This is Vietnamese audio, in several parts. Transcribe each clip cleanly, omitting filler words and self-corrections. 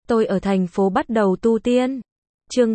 Tôi ở thành phố bắt đầu tu tiên. Chương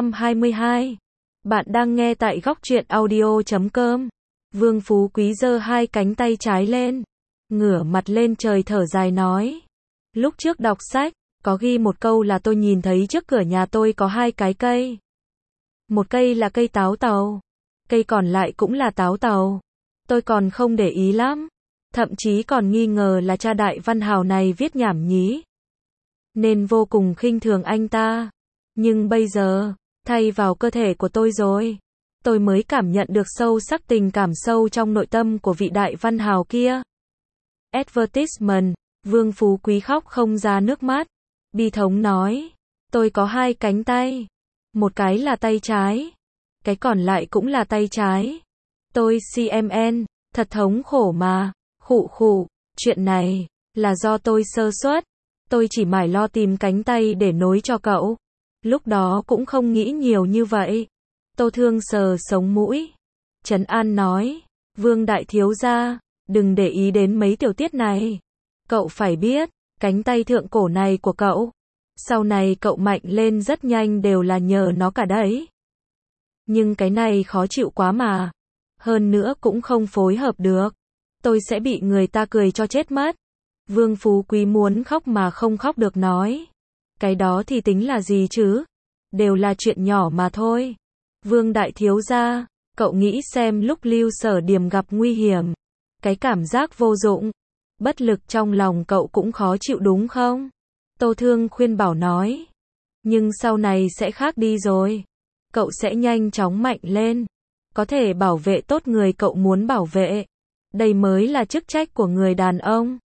722. Bạn đang nghe tại góc truyện audio.com. Vương Phú Quý giơ hai cánh tay trái lên, ngửa mặt lên trời thở dài nói. Lúc trước đọc sách, có ghi một câu là tôi nhìn thấy trước cửa nhà tôi có hai cái cây. Một cây là cây táo tàu, cây còn lại cũng là táo tàu. Tôi còn không để ý lắm, thậm chí còn nghi ngờ là cha đại văn hào này viết nhảm nhí, nên vô cùng khinh thường anh ta. Nhưng bây giờ, thay vào cơ thể của tôi rồi, tôi mới cảm nhận được sâu sắc tình cảm sâu trong nội tâm của vị đại văn hào kia. Advertisement, Vương Phú Quý khóc không ra nước mắt, bi thống nói, tôi có hai cánh tay, một cái là tay trái, cái còn lại cũng là tay trái. Tôi CMN, thật thống khổ mà, khụ khụ, chuyện này, là do tôi sơ suất, tôi chỉ mải lo tìm cánh tay để nối cho cậu. Lúc đó cũng không nghĩ nhiều như vậy. Tô Thương sờ sống mũi, trấn an nói, Vương đại thiếu gia, đừng để ý đến mấy tiểu tiết này. Cậu phải biết, cánh tay thượng cổ này của cậu, sau này cậu mạnh lên rất nhanh đều là nhờ nó cả đấy. Nhưng cái này khó chịu quá mà. Hơn nữa cũng không phối hợp được. Tôi sẽ bị người ta cười cho chết mất. Vương Phú Quý muốn khóc mà không khóc được nói. Cái đó thì tính là gì chứ? Đều là chuyện nhỏ mà thôi. Vương đại thiếu gia, cậu nghĩ xem lúc Lưu Sở Điểm gặp nguy hiểm, cái cảm giác vô dụng, bất lực trong lòng cậu cũng khó chịu đúng không? Tô Thương khuyên bảo nói. Nhưng sau này sẽ khác đi rồi. Cậu sẽ nhanh chóng mạnh lên, có thể bảo vệ tốt người cậu muốn bảo vệ. Đây mới là chức trách của người đàn ông.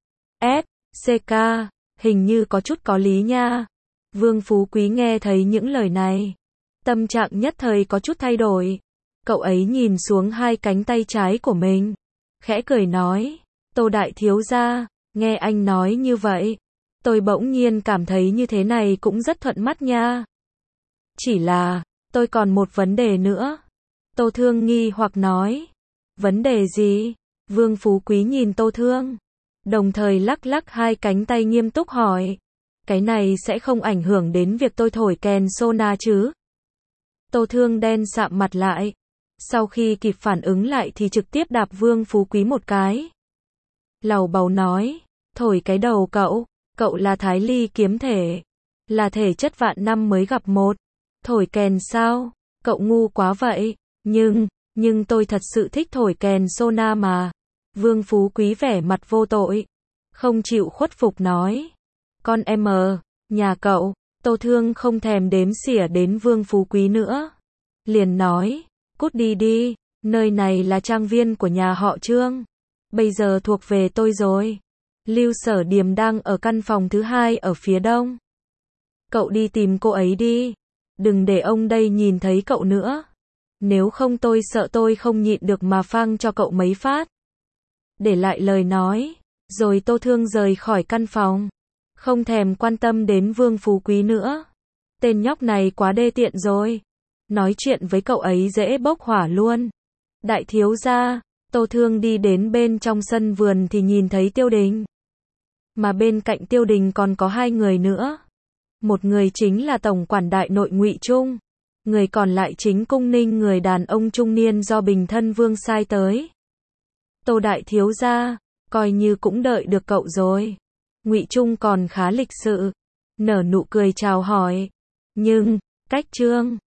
CK, hình như có chút có lý nha. Vương Phú Quý nghe thấy những lời này, tâm trạng nhất thời có chút thay đổi. Cậu ấy nhìn xuống hai cánh tay trái của mình, khẽ cười nói, Tô đại thiếu gia, nghe anh nói như vậy, tôi bỗng nhiên cảm thấy như thế này cũng rất thuận mắt nha. Chỉ là, tôi còn một vấn đề nữa. Tô Thương nghi hoặc nói, vấn đề gì? Vương Phú Quý nhìn Tô Thương, đồng thời lắc lắc hai cánh tay nghiêm túc hỏi, cái này sẽ không ảnh hưởng đến việc tôi thổi kèn sona chứ? Tô Thương đen sạm mặt lại, sau khi kịp phản ứng lại thì trực tiếp đạp Vương Phú Quý một cái. Lầu bầu nói, thổi cái đầu cậu là Thái Ly kiếm thể, là thể chất vạn năm mới gặp một, thổi kèn sao? Cậu ngu quá vậy, nhưng tôi thật sự thích thổi kèn sona mà. Vương Phú Quý vẻ mặt vô tội, không chịu khuất phục nói, con em nhà cậu. Tô Thương không thèm đếm xỉa đến Vương Phú Quý nữa, liền nói, cút đi đi, nơi này là trang viên của nhà họ Trương, bây giờ thuộc về tôi rồi. Lưu Sở Điểm đang ở căn phòng thứ hai ở phía đông. Cậu đi tìm cô ấy đi, đừng để ông đây nhìn thấy cậu nữa, nếu không tôi sợ tôi không nhịn được mà phang cho cậu mấy phát. Để lại lời nói, rồi Tô Thương rời khỏi căn phòng, không thèm quan tâm đến Vương Phú Quý nữa. Tên nhóc này quá đê tiện rồi, nói chuyện với cậu ấy dễ bốc hỏa luôn. Đại thiếu gia, Tô Thương đi đến bên trong sân vườn thì nhìn thấy Tiêu Đình. Mà bên cạnh Tiêu Đình còn có hai người nữa. Một người chính là tổng quản đại nội Ngụy Trung, người còn lại chính Cung Ninh, người đàn ông trung niên do Bình Thân Vương sai tới. Tô đại thiếu gia, coi như cũng đợi được cậu rồi. Ngụy Trung còn khá lịch sự, nở nụ cười chào hỏi. Nhưng, cách Trương